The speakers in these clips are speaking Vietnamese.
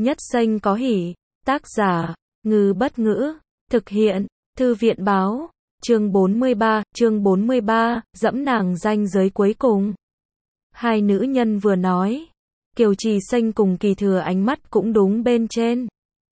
Nhất xanh có hỉ. Tác giả, Ngư Bất Ngữ. Thực hiện, Thư viện Báo. Chương 43, dẫm nàng ranh giới cuối cùng. Hai nữ nhân vừa nói. Kiều Trì Xanh cùng Kỳ Thừa ánh mắt cũng đúng bên trên.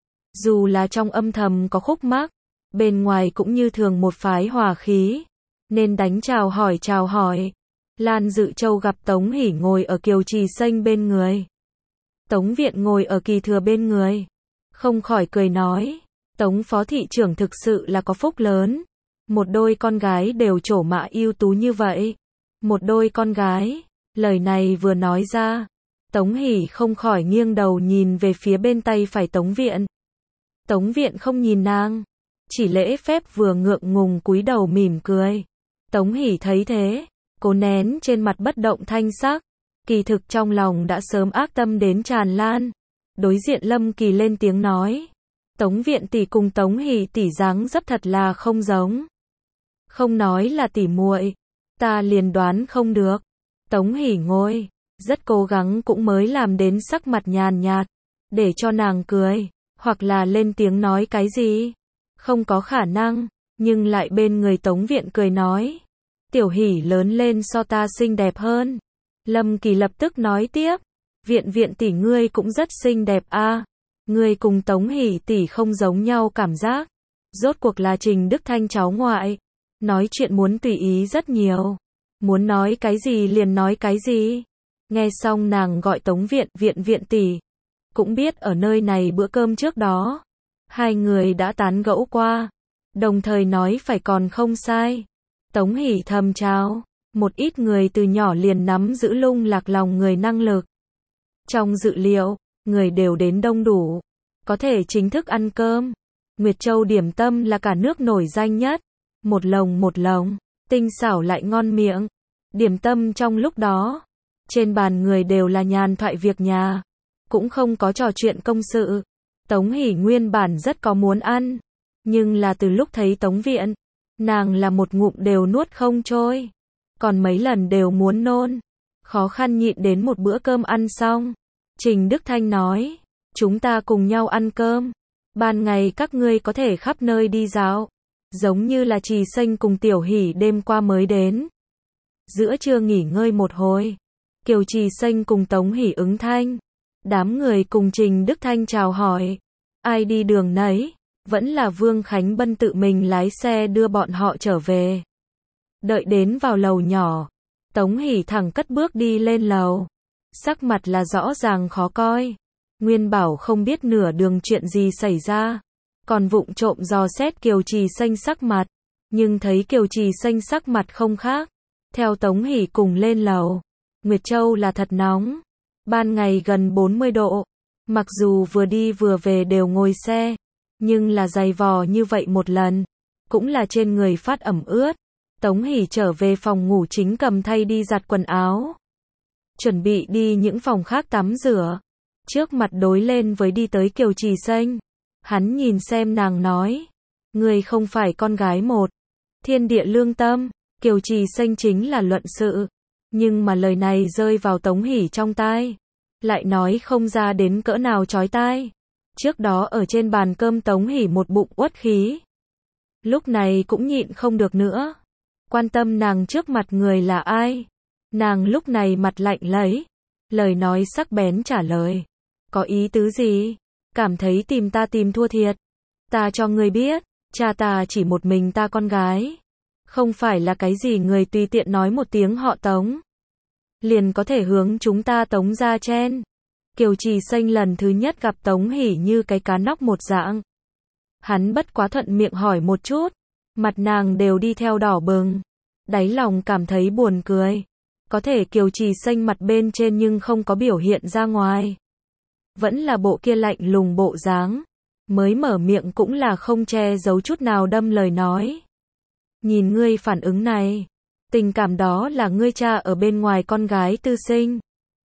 Dù là trong âm thầm có khúc mắc, bên ngoài cũng như thường một phái hòa khí. Nên đánh chào hỏi. Lan Dự Châu gặp Tống Hỷ ngồi ở Kiều Trì Xanh bên người. Tống Viện ngồi ở Kỳ Thừa bên người. Không khỏi cười nói, Tống phó thị trưởng thực sự là có phúc lớn. Một đôi con gái đều trổ mã ưu tú như vậy. Một đôi con gái, lời này vừa nói ra, Tống Hỷ không khỏi nghiêng đầu nhìn về phía bên tay phải Tống Viện. Tống Viện không nhìn nàng, chỉ lễ phép vừa ngượng ngùng cúi đầu mỉm cười. Tống Hỷ thấy thế, cố nén trên mặt bất động thanh sắc, kỳ thực trong lòng đã sớm ác tâm đến tràn lan. Đối diện Lâm Kỳ lên tiếng nói, Tống Viện tỷ cùng Tống Hỷ tỷ dáng dấp thật là không giống. Không nói là tỷ muội, ta liền đoán không được. Tống Hỷ ngồi, rất cố gắng cũng mới làm đến sắc mặt nhàn nhạt, để cho nàng cười, hoặc là lên tiếng nói cái gì. Không có khả năng, nhưng lại bên người Tống Viện cười nói, Tiểu Hỷ lớn lên so ta xinh đẹp hơn. Lâm Kỳ lập tức nói tiếp, Viện tỷ ngươi cũng rất xinh đẹp a. Ngươi cùng Tống Hỷ tỷ không giống nhau cảm giác. Rốt cuộc là Trình Đức Thanh cháu ngoại, nói chuyện muốn tùy ý rất nhiều, muốn nói cái gì liền nói cái gì. Nghe xong nàng gọi Tống Viện tỷ, cũng biết ở nơi này bữa cơm trước đó, hai người đã tán gẫu qua, đồng thời nói phải còn không sai. Tống Hỷ thầm chào, một ít người từ nhỏ liền nắm giữ lung lạc lòng người năng lực. Trong dự liệu, người đều đến đông đủ, có thể chính thức ăn cơm. Nguyệt Châu điểm tâm là cả nước nổi danh nhất, một lồng, tinh xảo lại ngon miệng. Điểm tâm trong lúc đó, trên bàn người đều là nhàn thoại việc nhà, cũng không có trò chuyện công sự. Tống Hỷ nguyên bản rất có muốn ăn, nhưng là từ lúc thấy Tống Viện, nàng là một ngụm đều nuốt không trôi, còn mấy lần đều muốn nôn. Khó khăn nhịn đến một bữa cơm ăn xong, Trình Đức Thanh nói, chúng ta cùng nhau ăn cơm. Ban ngày các ngươi có thể khắp nơi đi dạo, giống như là Trì Xanh cùng Tiểu Hỷ đêm qua mới đến. Giữa trưa nghỉ ngơi một hồi, Kiều Trì Xanh cùng Tống Hỷ ứng thanh. Đám người cùng Trình Đức Thanh chào hỏi, ai đi đường nấy, vẫn là Vương Khánh Bân tự mình lái xe đưa bọn họ trở về. Đợi đến vào lầu nhỏ, Tống Hỷ thẳng cất bước đi lên lầu, sắc mặt là rõ ràng khó coi. Nguyên bảo không biết nửa đường chuyện gì xảy ra, còn vụng trộm dò xét Kiều Trì Xanh sắc mặt, nhưng thấy Kiều Trì Xanh sắc mặt không khác. Theo Tống Hỷ cùng lên lầu, Nguyệt Châu là thật nóng, ban ngày gần 40 độ, mặc dù vừa đi vừa về đều ngồi xe, nhưng là giày vò như vậy một lần, cũng là trên người phát ẩm ướt. Tống Hỷ trở về phòng ngủ chính cầm thay đi giặt quần áo, chuẩn bị đi những phòng khác tắm rửa. Trước mặt đối lên với đi tới Kiều Trì Xanh, hắn nhìn xem nàng nói, người không phải con gái một, thiên địa lương tâm. Kiều Trì Xanh chính là luận sự, nhưng mà lời này rơi vào Tống Hỷ trong tai, lại nói không ra đến cỡ nào chói tai. Trước đó ở trên bàn cơm Tống Hỷ một bụng uất khí, lúc này cũng nhịn không được nữa, quan tâm nàng trước mặt người là ai. Nàng lúc này mặt lạnh lấy, lời nói sắc bén trả lời, có ý tứ gì? Cảm thấy tìm ta tìm thua thiệt. Ta cho ngươi biết, cha ta chỉ một mình ta con gái, không phải là cái gì người tùy tiện nói một tiếng họ Tống liền có thể hướng chúng ta Tống ra chen. Kiều Trì Xanh lần thứ nhất gặp Tống Hỷ như cái cá nóc một dạng, hắn bất quá thuận miệng hỏi một chút, mặt nàng đều đi theo đỏ bừng, đáy lòng cảm thấy buồn cười. Có thể Kiều Trì Xanh mặt bên trên nhưng không có biểu hiện ra ngoài, vẫn là bộ kia lạnh lùng bộ dáng, mới mở miệng cũng là không che giấu chút nào đâm lời nói. Nhìn ngươi phản ứng này, tình cảm đó là ngươi cha ở bên ngoài con gái tư sinh.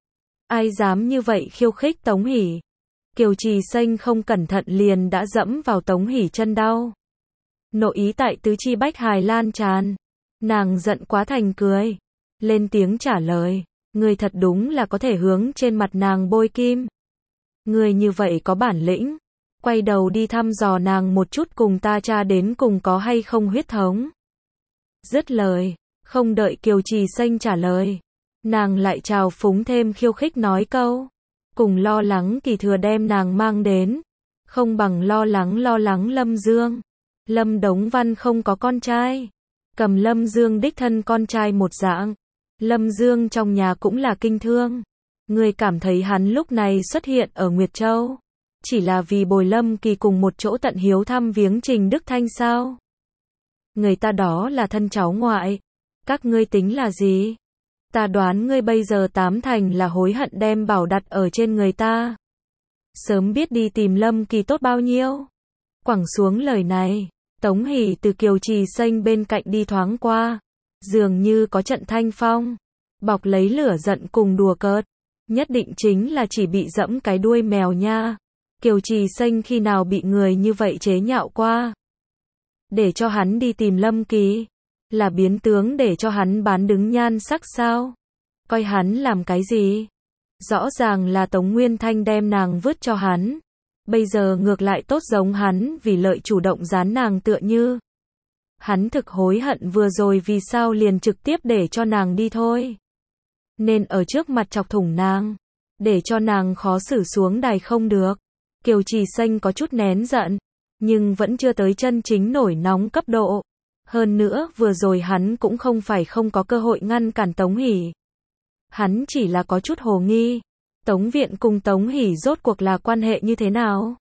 Ai dám như vậy khiêu khích Tống Hỷ? Kiều Trì Xanh không cẩn thận liền đã dẫm vào Tống Hỷ chân đau. Nội ý tại tứ chi bách hài lan tràn, nàng giận quá thành cười, lên tiếng trả lời, ngươi thật đúng là có thể hướng trên mặt nàng bôi kim. Ngươi như vậy có bản lĩnh, quay đầu đi thăm dò nàng một chút cùng ta tra đến cùng có hay không huyết thống. Dứt lời, không đợi Kiều Trì Xanh trả lời, nàng lại trào phúng thêm khiêu khích nói câu, cùng lo lắng Kỳ Thừa đem nàng mang đến, không bằng lo lắng Lâm Dương. Lâm Đống Văn không có con trai, cầm Lâm Dương đích thân con trai một dạng. Lâm Dương trong nhà cũng là kinh thương. Người cảm thấy hắn lúc này xuất hiện ở Nguyệt Châu, chỉ là vì bồi Lâm Kỳ cùng một chỗ tận hiếu thăm viếng Trình Đức Thanh sao? Người ta đó là thân cháu ngoại, các ngươi tính là gì? Ta đoán ngươi bây giờ tám thành là hối hận đem bảo đặt ở trên người ta. Sớm biết đi tìm Lâm Kỳ tốt bao nhiêu. Quẳng xuống lời này, Tống Hỷ từ Kiều Trì Xanh bên cạnh đi thoáng qua, dường như có trận thanh phong, bọc lấy lửa giận cùng đùa cợt, nhất định chính là chỉ bị dẫm cái đuôi mèo nha. Kiều Trì Xanh khi nào bị người như vậy chế nhạo qua? Để cho hắn đi tìm Lâm Kỳ, là biến tướng để cho hắn bán đứng nhan sắc sao? Coi hắn làm cái gì? Rõ ràng là Tống Nguyên Thanh đem nàng vứt cho hắn, bây giờ ngược lại tốt giống hắn vì lợi chủ động dán nàng tựa như. Hắn thực hối hận vừa rồi vì sao liền trực tiếp để cho nàng đi thôi. Nên ở trước mặt chọc thủng nàng, để cho nàng khó xử xuống đài không được. Kiều Trì Xanh có chút nén giận, nhưng vẫn chưa tới chân chính nổi nóng cấp độ. Hơn nữa vừa rồi hắn cũng không phải không có cơ hội ngăn cản Tống Hỷ. Hắn chỉ là có chút hồ nghi. Tống Viện cùng Tống Hỷ rốt cuộc là quan hệ như thế nào?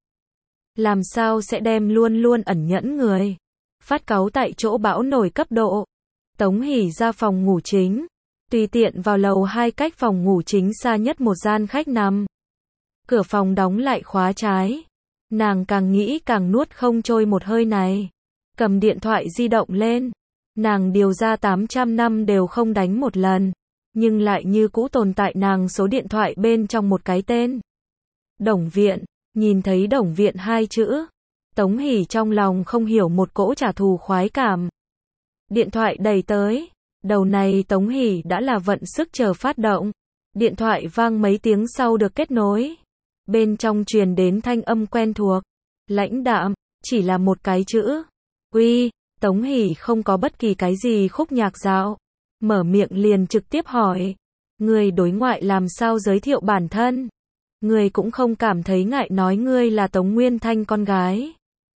Làm sao sẽ đem luôn luôn ẩn nhẫn người? Phát cáu tại chỗ bão nổi cấp độ. Tống Hỷ ra phòng ngủ chính, tùy tiện vào lầu 2 cách phòng ngủ chính xa nhất một gian khách nằm. Cửa phòng đóng lại khóa trái. Nàng càng nghĩ càng nuốt không trôi một hơi này. Cầm điện thoại di động lên. Nàng điều ra 800 năm đều không đánh một lần. Nhưng lại như cũ tồn tại nàng số điện thoại bên trong một cái tên. Đồng Viện. Nhìn thấy Đồng Viện hai chữ, Tống Hỷ trong lòng không hiểu một cỗ trả thù khoái cảm. Điện thoại đẩy tới. Đầu này Tống Hỷ đã là vận sức chờ phát động. Điện thoại vang mấy tiếng sau được kết nối. Bên trong truyền đến thanh âm quen thuộc, lãnh đạm, chỉ là một cái chữ. Uy, Tống Hỷ không có bất kỳ cái gì khúc nhạc dạo. Mở miệng liền trực tiếp hỏi. Người đối ngoại làm sao giới thiệu bản thân? Người cũng không cảm thấy ngại nói ngươi là Tống Nguyên Thanh con gái.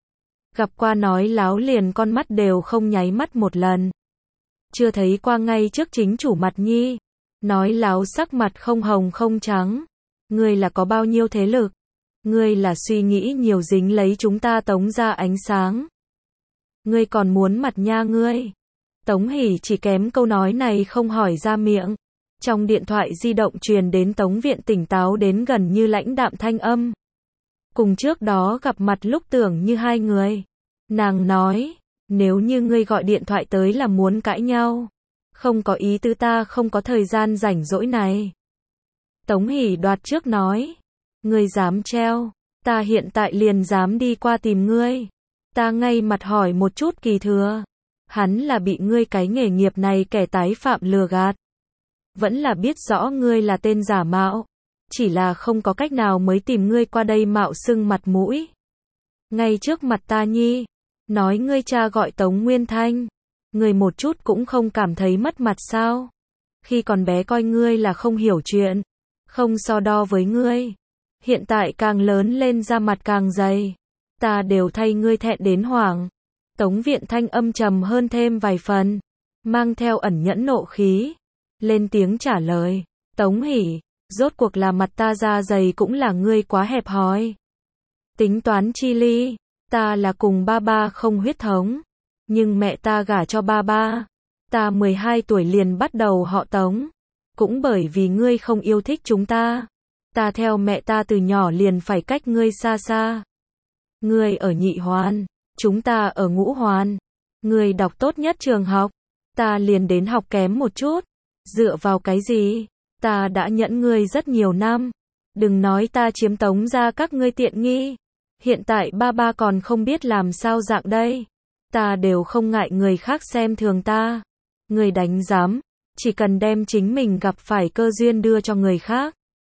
Gặp qua nói láo liền con mắt đều không nháy mắt một lần. Chưa thấy qua ngay trước chính chủ mặt nhi. Nói láo sắc mặt không hồng không trắng. Ngươi là có bao nhiêu thế lực? Ngươi là suy nghĩ nhiều dính lấy chúng ta Tống ra ánh sáng. Ngươi còn muốn mặt nha ngươi. Tống Hỷ chỉ kém câu nói này không hỏi ra miệng. Trong điện thoại di động truyền đến Tống Viện tỉnh táo đến gần như lãnh đạm thanh âm. Cùng trước đó gặp mặt lúc tưởng như hai người. Nàng nói, nếu như ngươi gọi điện thoại tới là muốn cãi nhau. Không có ý tứ, ta không có thời gian rảnh rỗi này. Tống Hỷ đoạt trước nói, ngươi dám treo, ta hiện tại liền dám đi qua tìm ngươi. Ta ngay mặt hỏi một chút Kỳ Thừa, hắn là bị ngươi cái nghề nghiệp này kẻ tái phạm lừa gạt. Vẫn là biết rõ ngươi là tên giả mạo, chỉ là không có cách nào mới tìm ngươi qua đây mạo xưng mặt mũi. Ngay trước mặt ta nhi, nói ngươi cha gọi Tống Nguyên Thanh, ngươi một chút cũng không cảm thấy mất mặt sao? Khi còn bé coi ngươi là không hiểu chuyện, không so đo với ngươi. Hiện tại càng lớn lên da mặt càng dày, ta đều thay ngươi thẹn đến hoảng. Tống Viện thanh âm trầm hơn thêm vài phần, mang theo ẩn nhẫn nộ khí, lên tiếng trả lời. Tống Hỷ, rốt cuộc là mặt ta da dày cũng là ngươi quá hẹp hòi. Tính toán chi ly, ta là cùng ba ba không huyết thống, nhưng mẹ ta gả cho ba ba. Ta 12 tuổi liền bắt đầu họ Tống, cũng bởi vì ngươi không yêu thích chúng ta. Ta theo mẹ ta từ nhỏ liền phải cách ngươi xa xa. Ngươi ở nhị hoàn, chúng ta ở ngũ hoàn. Ngươi đọc tốt nhất trường học, ta liền đến học kém một chút. Dựa vào cái gì? Ta đã nhẫn ngươi rất nhiều năm. Đừng nói ta chiếm Tống ra các ngươi tiện nghi. Hiện tại ba ba còn không biết làm sao dạng đây. Ta đều không ngại người khác xem thường ta. Ngươi đánh giám, chỉ cần đem chính mình gặp phải cơ duyên đưa cho người khác.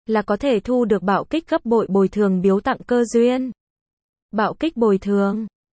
là có thể thu được bạo kích gấp bội bồi thường biếu tặng cơ duyên. Bạo kích bồi thường